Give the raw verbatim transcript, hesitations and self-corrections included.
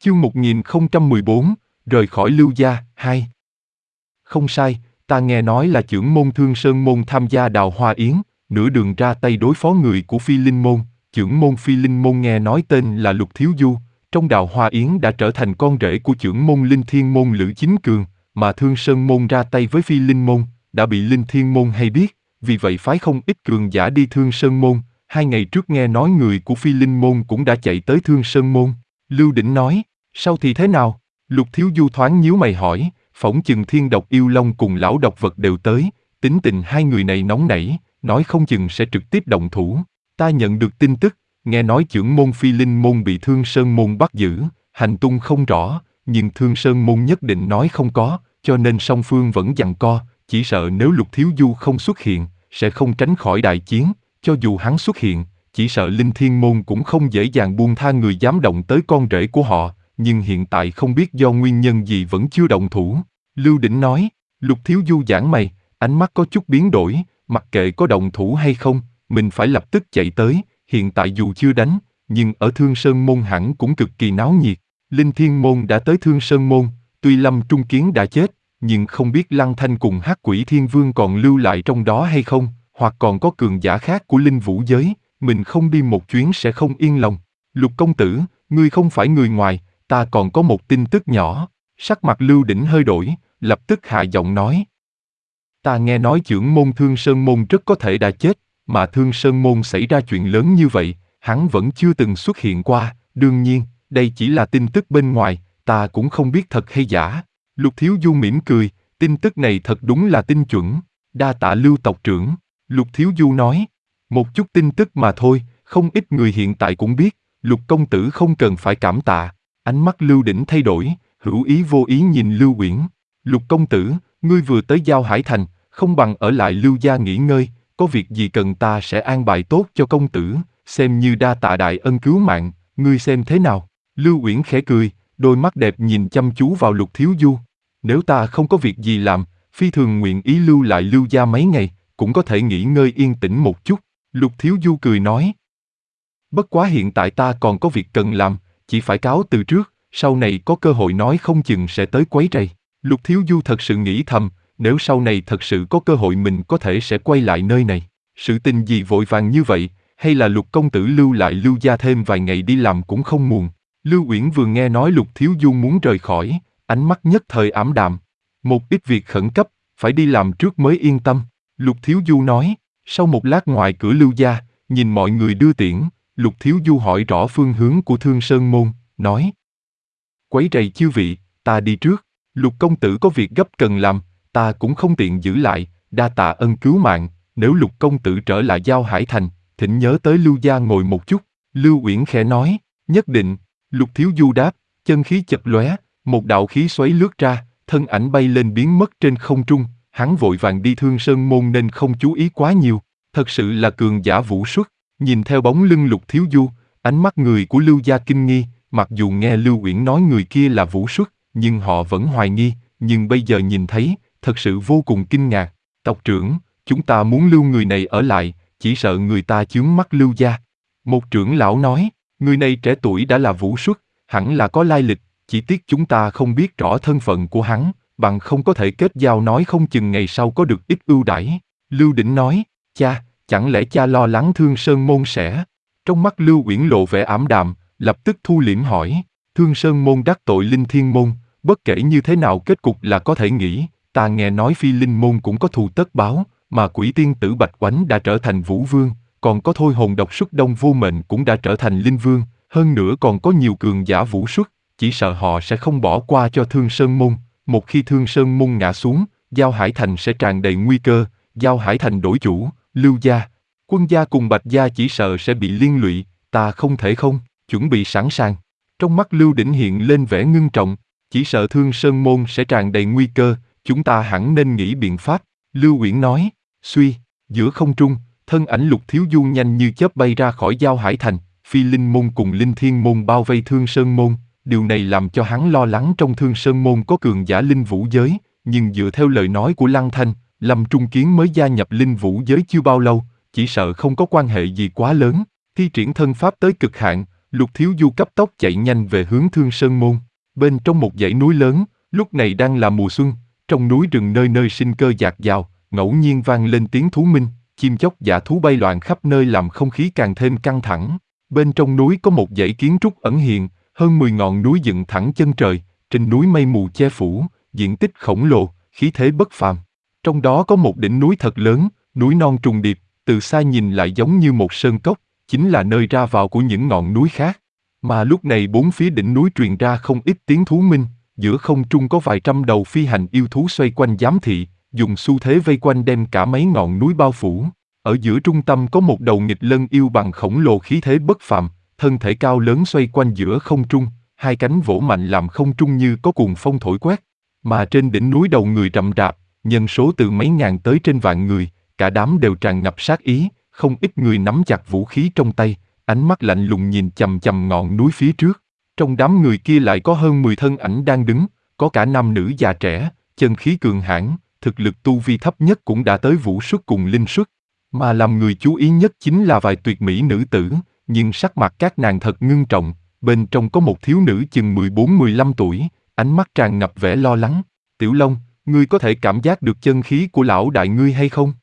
Chương một nghìn không trăm mười bốn, rời khỏi Lưu Gia, hai. Không sai, ta nghe nói là chưởng môn Thương Sơn môn tham gia Đào Hoa Yến, nửa đường ra tay đối phó người của Phi Linh môn. Chưởng môn Phi Linh môn nghe nói tên là Lục Thiếu Du, trong Đào Hoa Yến đã trở thành con rể của chưởng môn Linh Thiên môn Lữ Chính Cường, mà Thương Sơn môn ra tay với Phi Linh môn, đã bị Linh Thiên môn hay biết, vì vậy phái không ít cường giả đi Thương Sơn môn. Hai ngày trước nghe nói người của Phi Linh môn cũng đã chạy tới Thương Sơn môn. Lưu Đỉnh nói, sau thì thế nào? Lục Thiếu Du thoáng nhíu mày hỏi, phỏng chừng Thiên Độc Yêu Long cùng lão độc vật đều tới, tính tình hai người này nóng nảy, nói không chừng sẽ trực tiếp động thủ. Ta nhận được tin tức, nghe nói chưởng môn Phi Linh môn bị Thương Sơn môn bắt giữ, hành tung không rõ, nhưng Thương Sơn môn nhất định nói không có, cho nên song phương vẫn giằng co, chỉ sợ nếu Lục Thiếu Du không xuất hiện, sẽ không tránh khỏi đại chiến, cho dù hắn xuất hiện, chỉ sợ Linh Thiên môn cũng không dễ dàng buông tha người dám động tới con rể của họ, nhưng hiện tại không biết do nguyên nhân gì vẫn chưa động thủ. Lưu Đỉnh nói, Lục Thiếu Du giãn mày, ánh mắt có chút biến đổi, mặc kệ có động thủ hay không, mình phải lập tức chạy tới, hiện tại dù chưa đánh, nhưng ở Thương Sơn môn hẳn cũng cực kỳ náo nhiệt. Linh Thiên môn đã tới Thương Sơn môn, tuy Lâm Trung Kiến đã chết, nhưng không biết Lăng Thanh cùng Hắc Quỷ Thiên Vương còn lưu lại trong đó hay không, hoặc còn có cường giả khác của Linh Vũ giới, mình không đi một chuyến sẽ không yên lòng. Lục công tử, ngươi không phải người ngoài, ta còn có một tin tức nhỏ. Sắc mặt Lưu Đỉnh hơi đổi, lập tức hạ giọng nói. Ta nghe nói chưởng môn Thương Sơn môn rất có thể đã chết, mà Thương Sơn môn xảy ra chuyện lớn như vậy, hắn vẫn chưa từng xuất hiện qua, đương nhiên, đây chỉ là tin tức bên ngoài, ta cũng không biết thật hay giả. Lục Thiếu Du mỉm cười, tin tức này thật đúng là tin chuẩn, đa tạ Lưu tộc trưởng. Lục Thiếu Du nói, một chút tin tức mà thôi, không ít người hiện tại cũng biết, Lục công tử không cần phải cảm tạ. Ánh mắt Lưu Đỉnh thay đổi, hữu ý vô ý nhìn Lưu Uyển. Lục công tử, ngươi vừa tới Giao Hải Thành, không bằng ở lại Lưu gia nghỉ ngơi, có việc gì cần ta sẽ an bài tốt cho công tử, xem như đa tạ đại ân cứu mạng, ngươi xem thế nào? Lưu Uyển khẽ cười, đôi mắt đẹp nhìn chăm chú vào Lục Thiếu Du. Nếu ta không có việc gì làm, phi thường nguyện ý lưu lại Lưu gia mấy ngày, cũng có thể nghỉ ngơi yên tĩnh một chút. Lục Thiếu Du cười nói. Bất quá hiện tại ta còn có việc cần làm, chỉ phải cáo từ trước, sau này có cơ hội nói không chừng sẽ tới quấy rầy. Lục Thiếu Du thật sự nghĩ thầm, nếu sau này thật sự có cơ hội mình có thể sẽ quay lại nơi này. Sự tình gì vội vàng như vậy, hay là Lục công tử lưu lại Lưu gia thêm vài ngày đi làm cũng không muộn. Lưu Uyển vừa nghe nói Lục Thiếu Du muốn rời khỏi, ánh mắt nhất thời ảm đạm. Một ít việc khẩn cấp, phải đi làm trước mới yên tâm. Lục Thiếu Du nói, sau một lát ngoài cửa Lưu gia, nhìn mọi người đưa tiễn, Lục Thiếu Du hỏi rõ phương hướng của Thương Sơn môn, nói. Quấy rầy chư vị, ta đi trước, Lục công tử có việc gấp cần làm, ta cũng không tiện giữ lại, đa tạ ân cứu mạng, nếu Lục công tử trở lại Giao Hải Thành, thỉnh nhớ tới Lưu gia ngồi một chút. Lưu Uyển khẽ nói, nhất định. Lục Thiếu Du đáp, chân khí chật lóe, một đạo khí xoáy lướt ra, thân ảnh bay lên biến mất trên không trung, hắn vội vàng đi Thương Sơn môn nên không chú ý quá nhiều, thật sự là cường giả vũ xuất. Nhìn theo bóng lưng Lục Thiếu Du, ánh mắt người của Lưu gia kinh nghi, mặc dù nghe Lưu Uyển nói người kia là vũ xuất, nhưng họ vẫn hoài nghi, nhưng bây giờ nhìn thấy, thật sự vô cùng kinh ngạc. Tộc trưởng, chúng ta muốn lưu người này ở lại, chỉ sợ người ta chướng mắt Lưu gia. Một trưởng lão nói, người này trẻ tuổi đã là vũ xuất, hẳn là có lai lịch, chỉ tiếc chúng ta không biết rõ thân phận của hắn, bằng không có thể kết giao nói không chừng ngày sau có được ít ưu đãi. Lưu Đỉnh nói, cha, chẳng lẽ cha lo lắng Thương Sơn môn sẽ? Trong mắt Lưu Uyển lộ vẻ ảm đạm, lập tức thu liễm hỏi, Thương Sơn môn đắc tội Linh Thiên môn, bất kể như thế nào kết cục là có thể nghĩ, ta nghe nói Phi Linh môn cũng có thù tất báo, mà Quỷ Tiên tử Bạch Oánh đã trở thành Vũ Vương, còn có Thôi Hồn độc xuất Đông Vô Mệnh cũng đã trở thành Linh Vương, hơn nữa còn có nhiều cường giả vũ xuất, chỉ sợ họ sẽ không bỏ qua cho Thương Sơn môn. Một khi Thương Sơn môn ngã xuống, Giao Hải Thành sẽ tràn đầy nguy cơ, Giao Hải Thành đổi chủ, Lưu gia, Quân gia cùng Bạch gia chỉ sợ sẽ bị liên lụy, ta không thể không, chuẩn bị sẵn sàng. Trong mắt Lưu Đỉnh hiện lên vẻ ngưng trọng, chỉ sợ Thương Sơn môn sẽ tràn đầy nguy cơ, chúng ta hẳn nên nghĩ biện pháp. Lưu Uyển nói, suy, giữa không trung, thân ảnh Lục Thiếu Du nhanh như chớp bay ra khỏi Giao Hải Thành, Phi Linh môn cùng Linh Thiên môn bao vây Thương Sơn môn, điều này làm cho hắn lo lắng trong Thương Sơn môn có cường giả Linh Vũ giới, nhưng dựa theo lời nói của Lăng Thanh, Lâm Trung Kiến mới gia nhập Linh Vũ giới chưa bao lâu, chỉ sợ không có quan hệ gì quá lớn, thi triển thân pháp tới cực hạn, Lục Thiếu Du cấp tốc chạy nhanh về hướng Thương Sơn Môn. Bên trong một dãy núi lớn, lúc này đang là mùa xuân, trong núi rừng nơi nơi sinh cơ dạt dào, ngẫu nhiên vang lên tiếng thú minh, chim chóc dã thú bay loạn khắp nơi làm không khí càng thêm căng thẳng. Bên trong núi có một dãy kiến trúc ẩn hiện, hơn mười ngọn núi dựng thẳng chân trời, trên núi mây mù che phủ, diện tích khổng lồ, khí thế bất phàm. Trong đó có một đỉnh núi thật lớn, núi non trùng điệp, từ xa nhìn lại giống như một sơn cốc, chính là nơi ra vào của những ngọn núi khác. Mà lúc này bốn phía đỉnh núi truyền ra không ít tiếng thú minh, giữa không trung có vài trăm đầu phi hành yêu thú xoay quanh giám thị, dùng xu thế vây quanh đem cả mấy ngọn núi bao phủ. Ở giữa trung tâm có một đầu nghịch lân yêu bằng khổng lồ khí thế bất phàm, thân thể cao lớn xoay quanh giữa không trung, hai cánh vỗ mạnh làm không trung như có cuồng phong thổi quét. Mà trên đỉnh núi đầu người rậm rạp, nhân số từ mấy ngàn tới trên vạn người, cả đám đều tràn ngập sát ý, không ít người nắm chặt vũ khí trong tay, ánh mắt lạnh lùng nhìn chằm chằm ngọn núi phía trước. Trong đám người kia lại có hơn mười thân ảnh đang đứng, có cả nam nữ già trẻ, chân khí cường hãn, thực lực tu vi thấp nhất cũng đã tới vũ xuất cùng linh xuất. Mà làm người chú ý nhất chính là vài tuyệt mỹ nữ tử, nhưng sắc mặt các nàng thật ngưng trọng, bên trong có một thiếu nữ chừng mười bốn mười lăm tuổi, ánh mắt tràn ngập vẻ lo lắng. Tiểu Long, ngươi có thể cảm giác được chân khí của lão đại ngươi hay không?